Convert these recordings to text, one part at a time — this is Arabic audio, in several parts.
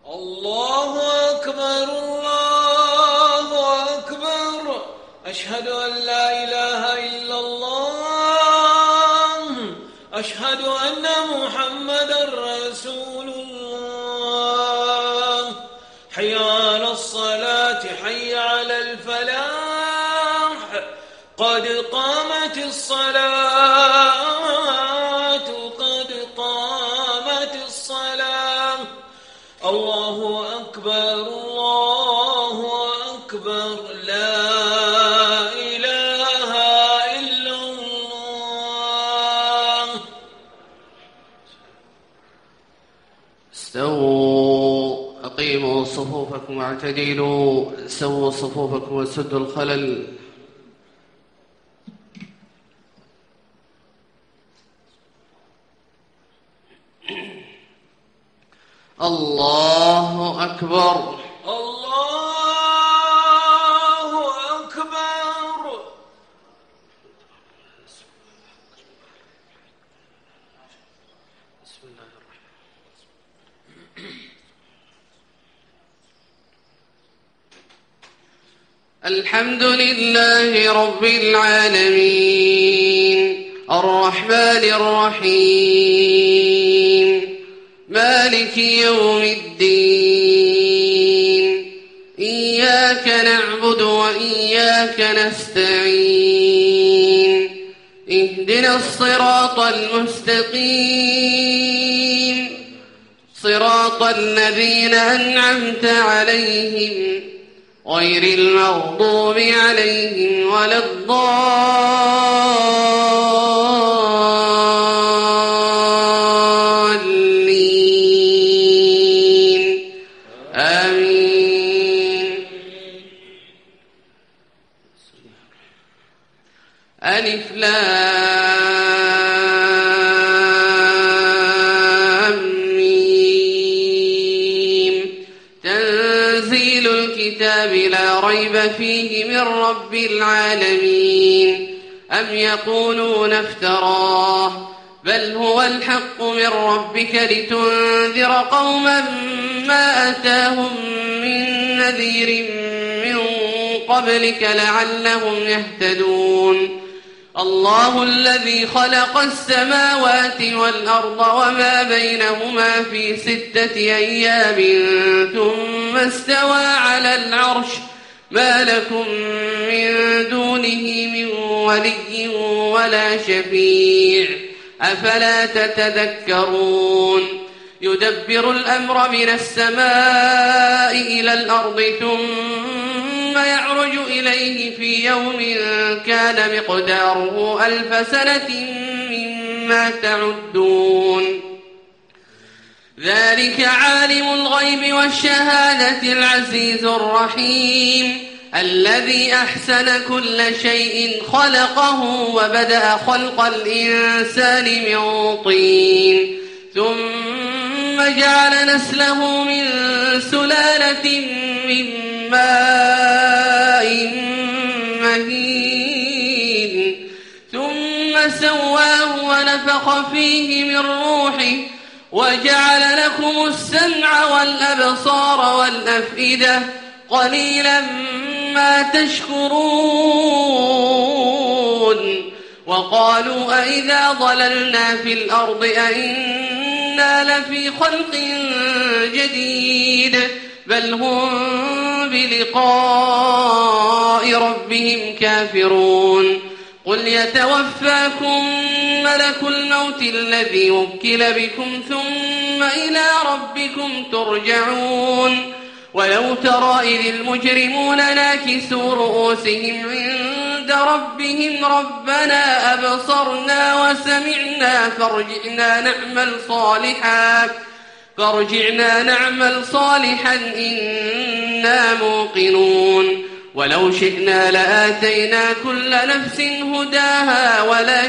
الله أكبر الله أكبر. أشهد أن لا إله إلا الله. أشهد أن محمدا رسول الله. حي على الصلاة حي على الفلاح. قد قامت الصلاة قد قامت الصلاة. الله أكبر الله أكبر. لا إله إلا الله. استووا أقيموا صفوفكم واعتدلوا. سووا صفوفكم وسدوا الخلل. الله أكبر الله أكبر. بسم الله الرحمن الرحيم. الحمد لله رب العالمين الرحمن الرحيم مالك يوم الدين. إياك نعبد وإياك نستعين. اهدنا الصراط المستقيم صراط الذين أنعمت عليهم غير المغضوب عليهم ولا الضالين. آمين. ألف لام ميم. تنزيل الكتاب لا ريب فيه من رب العالمين. أم يقولون افتراه بل هو الحق من ربك لتنذر قوما ما أتاهم من نذير من قبلك لعلهم يهتدون. الله الذي خلق السماوات والأرض وما بينهما في 6 أيام ثم استوى على العرش. ما لكم من دونه من ولي ولا شفيع أفلا تتذكرون. يدبر الأمر من السماء إلى الأرض ثم يعرج إليه في يوم كان مقداره 1000 سنة مما تعدون. ذلك عالم الغيب والشهادة العزيز الرحيم الذي أحسن كل شيء خلقه وبدأ خلق الإنسان من طين ثم جعل نسله من سلالة من ماء مهين ثم سواه ونفخ فيه من روحه وجعل لكم السمع والأبصار والأفئدة قليلا ما تشكرون. وقالوا أئذا ضللنا في الأرض أئنا لفي خلق جديد بل هم بلقاء ربهم كافرون. قل يتوفاكم ملك الموت الذي وكل بكم ثم إلى ربكم ترجعون. ولو ترى إذ المجرمون ناكسوا رؤوسهم عند ربهم ربنا أبصرنا وسمعنا فارجعنا نعمل صالحا إنا موقنون. ولو شئنا لآتينا كل نفس هداها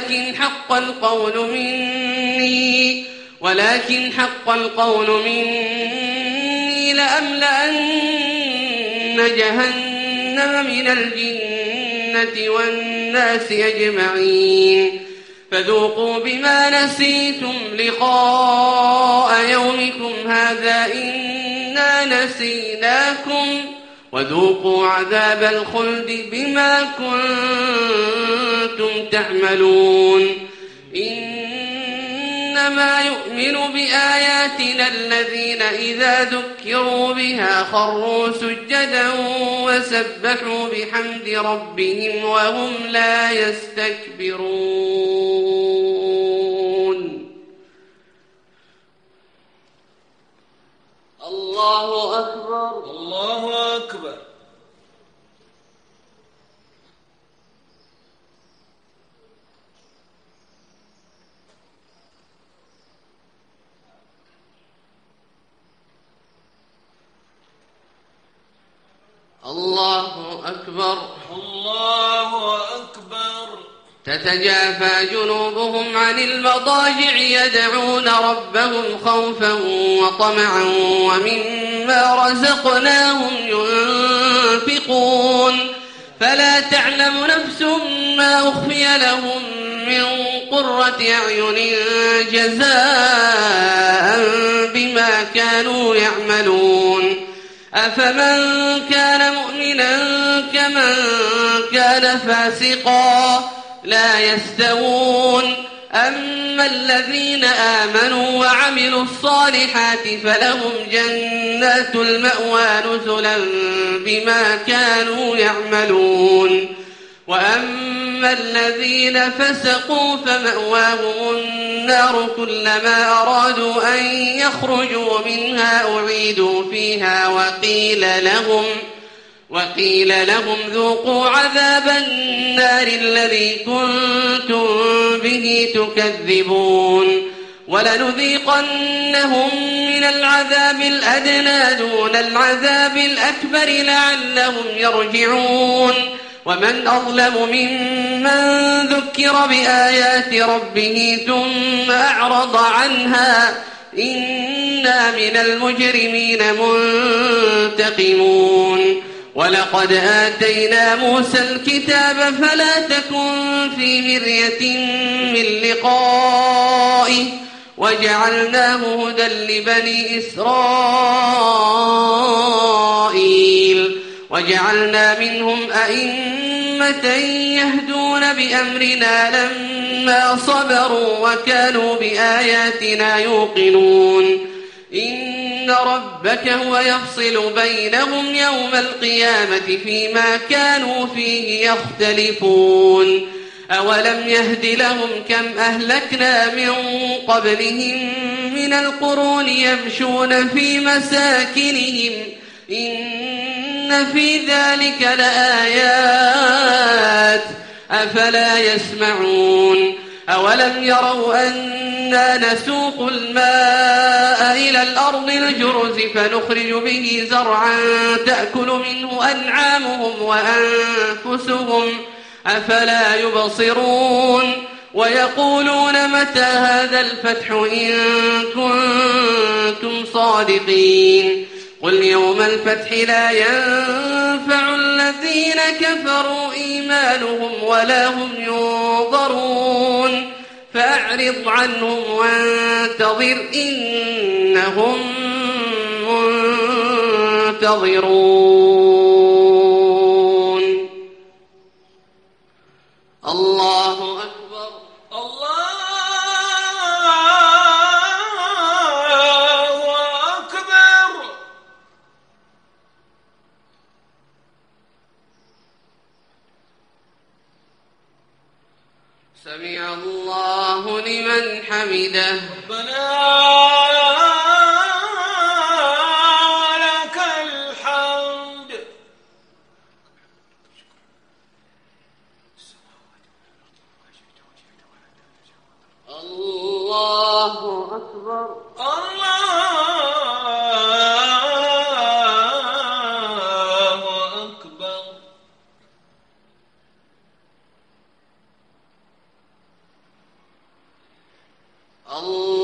ولكن حق القول مني لأملأن جهنم من الجنة والناس أجمعين. فذوقوا بما نسيتم لقاء يومكم هذا إنا نسيناكم وذوقوا عذاب الخلد بما كنتم تعملون إنما يؤمن بآياتنا الذين إذا ذكروا بها خروا سجدا وسبحوا بحمد ربهم وهم لا يستكبرون. الله أكبر. الله أكبر. الله أكبر. الله أكبر. تتجافى جنوبهم عن المضاجع يدعون ربهم خوفا وطمعا ومما رزقناهم ينفقون فلا تعلم نفس ما أخفي لهم من قرة أعين جزاء بما كانوا يعملون أفمن كان مؤمنا كمن كان فاسقا لا يستوون أما الذين آمنوا وعملوا الصالحات فلهم جنات المأوى نزلا بما كانوا يعملون وأما الذين فسقوا فمأواهم النار كلما أرادوا أن يخرجوا منها أعيدوا فيها وقيل لهم ذوقوا عذاب النار الذي كنتم به تكذبون ولنذيقنهم من العذاب الأدنى دون العذاب الأكبر لعلهم يرجعون ومن أظلم ممن ذكر بآيات ربه ثم أعرض عنها إنا من المجرمين منتقمون ولقد آتينا موسى الكتاب فلا تكن في مرية من لقائه وجعلناه هدى لبني إسرائيل وجعلنا منهم أئمة يهدون بأمرنا لما صبروا وكانوا بآياتنا يوقنون إن ربك هو يفصل بينهم يوم القيامة فيما كانوا فيه يختلفون أولم يهد لهم كم أهلكنا من قبلهم من القرون يمشون في مساكنهم إن في ذلك لآيات أفلا يسمعون أولم يروا أنا نسوق الماء إلى الأرض الجرز فنخرج به زرعا تأكل منه أنعامهم وأنفسهم أفلا يبصرون ويقولون متى هذا الفتح إن كنتم صادقين قل يوم الفتح لا ينفع الذين كفروا إيمانهم ولا هم ينظرون فأعرض عنهم وانتظر إنهم منتظرون. الله أكبر. الله أكبر. سمع الله لمن حمده. ربنا لك الحمد. الله أكبر. الله أكبر. الله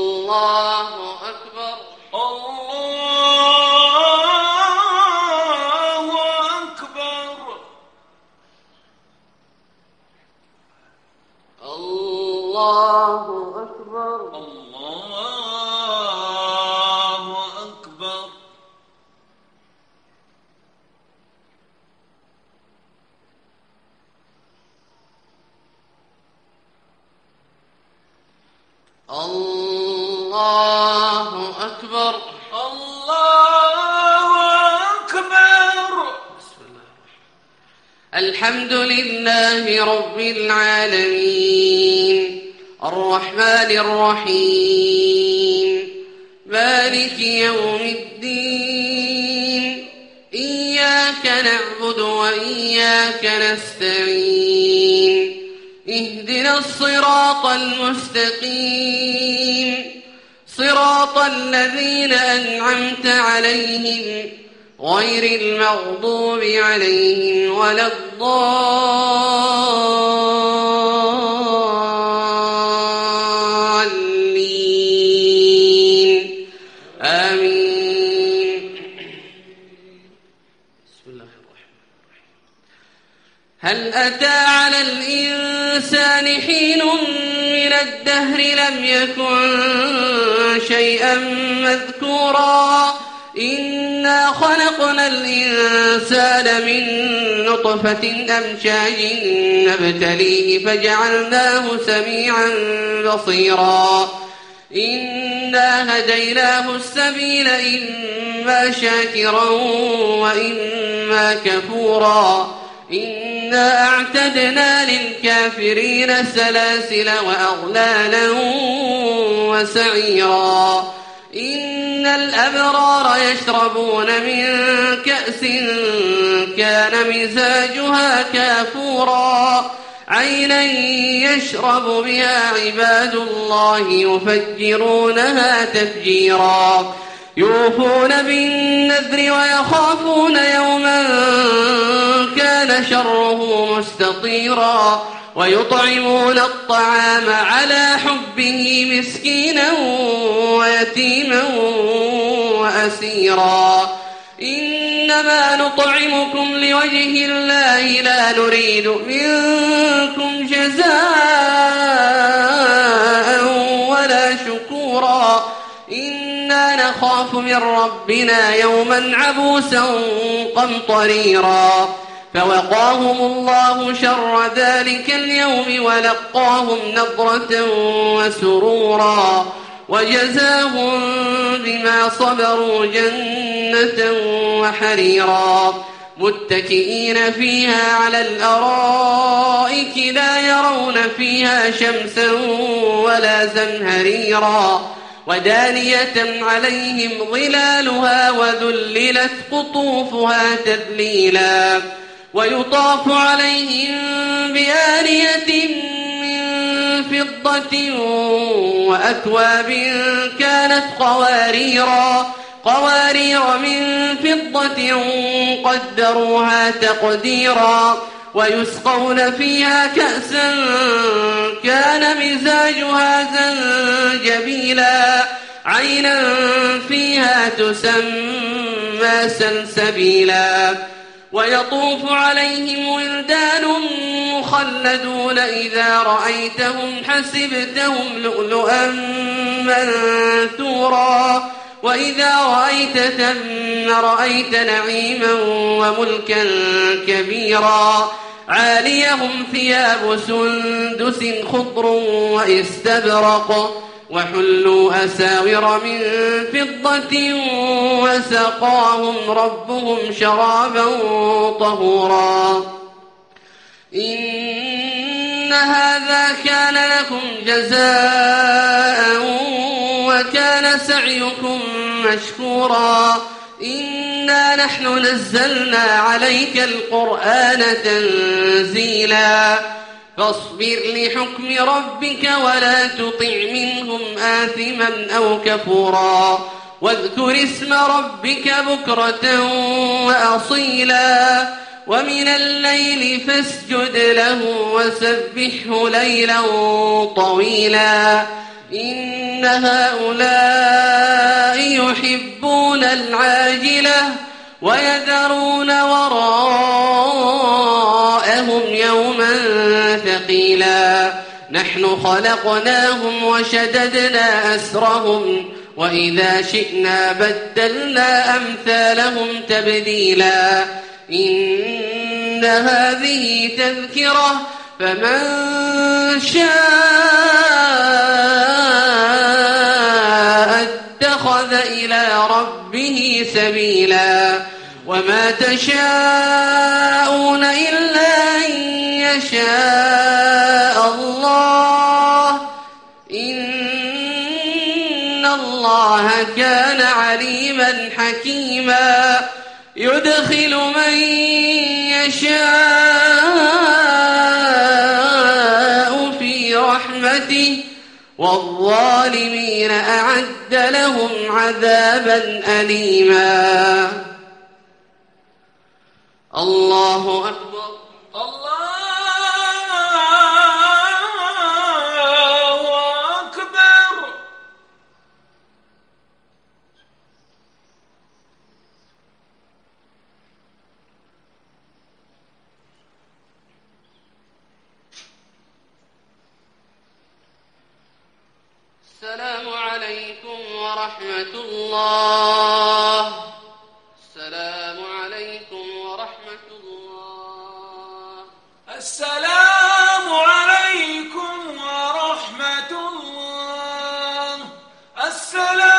الله أكبر. الله أكبر. بسم الله. الحمد لله رب العالمين الرحمن الرحيم مالك يوم الدين إياك نعبد وإياك نستعين اهدنا الصراط المستقيم صراط الذين أنعمت عليهم غير المغضوب عليهم ولا الضالين آمين. بسم الله الرحمن الرحيم. هل أتى على الإنسان حين من الدهر لم يكن شيئا مذكورا إنا خلقنا الإنسان من نطفة أمشاج نبتليه فجعلناه سميعا بصيرا إنا هديناه السبيل إما شاكرا وإما كفورا إنا أعتدنا للكافرين سلاسل وأغلالا وسعيرا إن الأبرار يشربون من كأس كان مزاجها كافورا عينا يشرب بها عباد الله يفجرونها تفجيرا يوفون بالنذر ويخافون يوما كان شره مستطيرا ويطعمون الطعام على حبه مسكينا ويتيما وأسيرا إنما نطعمكم لوجه الله لا نريد منكم جزاء ولا شكورا إنا نخاف من ربنا يوما عبوسا قمطريرا فوقاهم الله شر ذلك اليوم ولقاهم نضرة وسرورا وجزاهم بما صبروا جنة وحريرا متكئين فيها على الأرائك لا يرون فيها شمسا ولا زمهريرا ودانية عليهم ظلالها وذللت قطوفها تذليلا ويطاف عليهم بآنية من فضة وأكواب كانت قوارير من فضة قدروها تقديرا ويسقون فيها كأسا كان مزاجها زنجبيلا عينا فيها تسمى سلسبيلا ويطوف عليهم ولدان مخلدون إذا رأيتهم حسبتهم لؤلؤا منثورا وإذا رأيت ثم رأيت نعيما وملكا كبيرا عاليهم ثياب سندس خضر واستبرق وحلوا أساور من فضة وسقاهم ربهم شرابا طهورا إن هذا كان لكم جزاء وكان سعيكم مشكورا إنا نحن نزلنا عليك القرآن تنزيلا فاصبر لحكم ربك ولا تطع منهم آثما أو كفورا واذكر اسم ربك بكرة وأصيلا ومن الليل فاسجد له وسبحه ليلا طويلا إن هؤلاء يحبون العاجلة ويذرون وراءهم يوما ثقيلا نحن خلقناهم وشددنا أسرهم وإذا شئنا بدلنا أمثالهم تبديلا إن هذه تذكرة فمن شاء اتخذ إلى ربه سبيلا وما تشاءون إلا أن يشاء الله إن الله كان عليما حكيما يدخل من يشاء في رحمته والظالمين أعد لهم عذابا أليما الله أكبر الله أكبر. السلام عليكم ورحمة الله. السلام عليكم ورحمة الله. السلام عليكم ورحمة الله. السلام